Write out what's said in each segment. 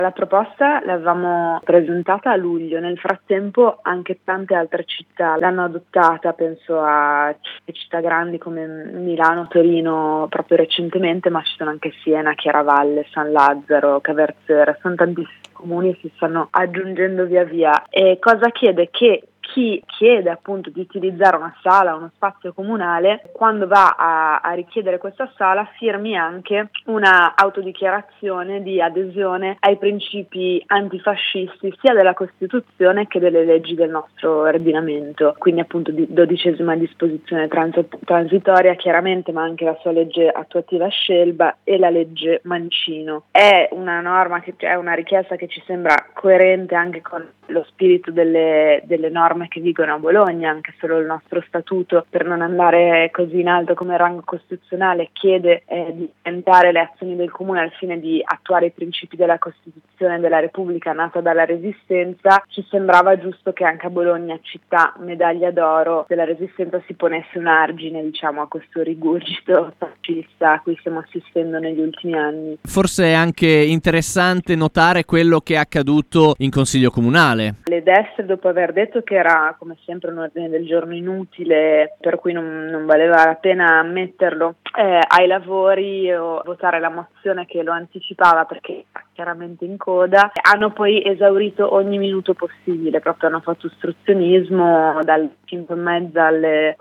La proposta l'avevamo presentata a luglio, nel frattempo anche tante altre città l'hanno adottata, penso a città grandi come Milano, Torino proprio recentemente, ma ci sono anche Siena, Chiaravalle, San Lazzaro, Caverzera, sono tantissimi comuni che si stanno aggiungendo via via. E cosa chiede? Che chi chiede appunto di utilizzare una sala, uno spazio comunale, quando va a richiedere questa sala firmi anche una autodichiarazione di adesione ai principi antifascisti sia della Costituzione che delle leggi del nostro ordinamento, quindi appunto di 12ª disposizione transitoria chiaramente, ma anche la sua legge attuativa Scelba e la legge Mancino. È una norma è una richiesta che ci sembra coerente anche con lo spirito delle norme che vigono a Bologna. Anche solo il nostro statuto, per non andare così in alto come rango costituzionale, chiede di orientare le azioni del comune al fine di attuare i principi della Costituzione della Repubblica nata dalla Resistenza. Ci sembrava giusto che anche a Bologna, città medaglia d'oro della Resistenza, si ponesse un argine, diciamo, a questo rigurgito fascista a cui stiamo assistendo negli ultimi anni. Forse è anche interessante notare quello che è accaduto in Consiglio Comunale. Le destre, dopo aver detto che era come sempre un ordine del giorno inutile, per cui non valeva la pena metterlo ai lavori o votare la mozione che lo anticipava perché era chiaramente in coda, hanno poi esaurito ogni minuto possibile, proprio hanno fatto ostruzionismo dalle 5:30 alle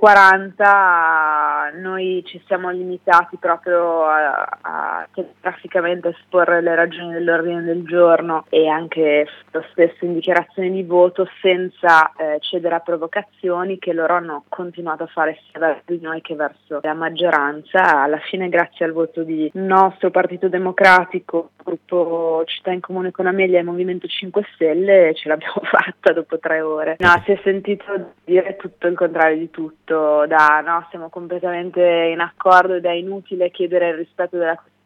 8:40. Noi ci siamo limitati proprio a telegraficamente esporre le ragioni dell'ordine del giorno e anche lo stesso in dichiarazione di voto, senza cedere a provocazioni che loro hanno continuato a fare sia verso noi che verso la maggioranza. Alla fine, grazie al voto di nostro Partito Democratico, gruppo Città in Comune con Amelia e Movimento 5 Stelle, ce l'abbiamo fatta dopo 3 ore. No, si è sentito dire tutto il contrario di tutto, siamo completamente in accordo ed è inutile chiedere il rispetto della Costituzione,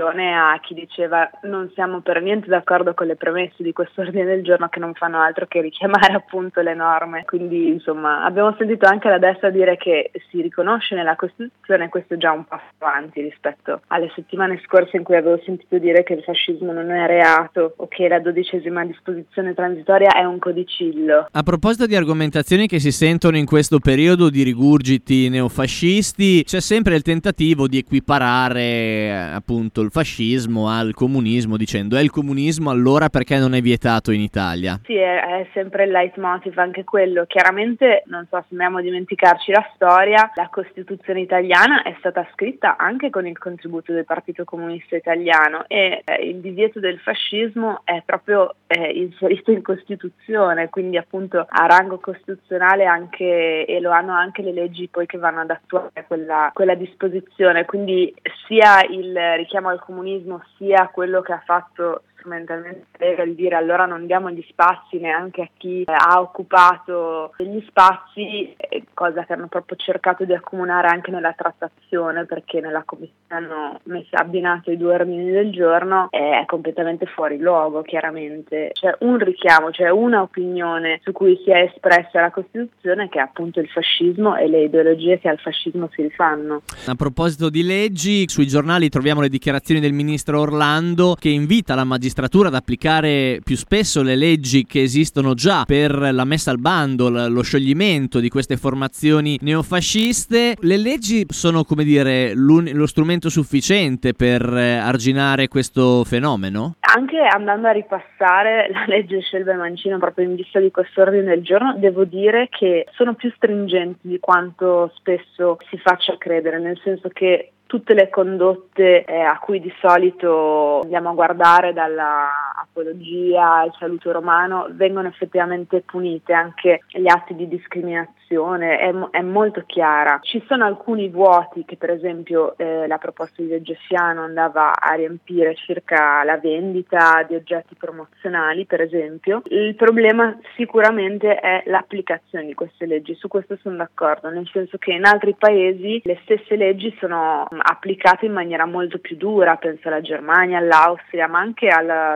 a chi diceva non siamo per niente d'accordo con le premesse di questo ordine del giorno che non fanno altro che richiamare appunto le norme. Quindi insomma abbiamo sentito anche la destra dire che si riconosce nella Costituzione, questo è già un passo avanti rispetto alle settimane scorse in cui avevo sentito dire che il fascismo non è reato o che la 12ª disposizione transitoria è un codicillo. A proposito di argomentazioni che si sentono in questo periodo di rigurgiti neofascisti, c'è sempre il tentativo di equiparare appunto il fascismo al comunismo, dicendo è il comunismo, allora perché non è vietato in Italia? Sì, è sempre il leitmotiv anche quello. Chiaramente non so se dobbiamo dimenticarci la storia, la Costituzione italiana è stata scritta anche con il contributo del Partito Comunista Italiano e il divieto del fascismo è proprio inserito in Costituzione, quindi appunto a rango costituzionale anche, e lo hanno anche le leggi poi che vanno ad attuare quella disposizione, quindi sia il richiamo al comunismo sia quello che ha fatto strumentalmente Lega di dire allora non diamo gli spazi neanche a chi ha occupato degli spazi, cosa che hanno proprio cercato di accomunare anche nella trattazione, perché nella commissione hanno abbinato i 2 ordini del giorno, è completamente fuori luogo. Chiaramente c'è un richiamo, c'è una opinione su cui si è espressa la Costituzione, che è appunto il fascismo e le ideologie che al fascismo si rifanno. A proposito di leggi, sui giornali troviamo le dichiarazioni del ministro Orlando che invita la magistratura ad applicare più spesso le leggi che esistono già per la messa al bando, lo scioglimento di queste formazioni neofasciste. Le leggi sono, come dire, lo strumento sufficiente per arginare questo fenomeno? Anche andando a ripassare la legge Scelba e Mancino proprio in vista di questo ordine del giorno, devo dire che sono più stringenti di quanto spesso si faccia credere, nel senso che tutte le condotte a cui di solito andiamo a guardare, dalla apologia al saluto romano, vengono effettivamente punite. Anche gli atti di discriminazione è molto chiara. Ci sono alcuni vuoti che per esempio la proposta di legge Fiano andava a riempire circa la vendita di oggetti promozionali, per esempio. Il problema sicuramente è l'applicazione di queste leggi, su questo sono d'accordo, nel senso che in altri paesi le stesse leggi sono applicate in maniera molto più dura, penso alla Germania, all'Austria, ma anche alla Slovacchia,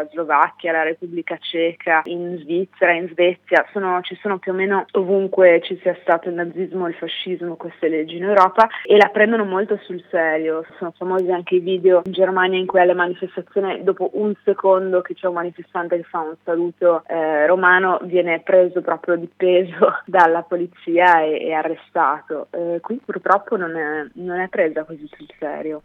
Slovacchia, la Repubblica Ceca, in Svizzera, in Svezia, ci sono più o meno ovunque ci sia stato il nazismo e il fascismo queste leggi in Europa, e la prendono molto sul serio. Sono famosi anche i video in Germania in cui alle manifestazioni, dopo un secondo che c'è un manifestante che fa un saluto romano, viene preso proprio di peso dalla polizia e arrestato. Qui purtroppo non è presa così sul serio.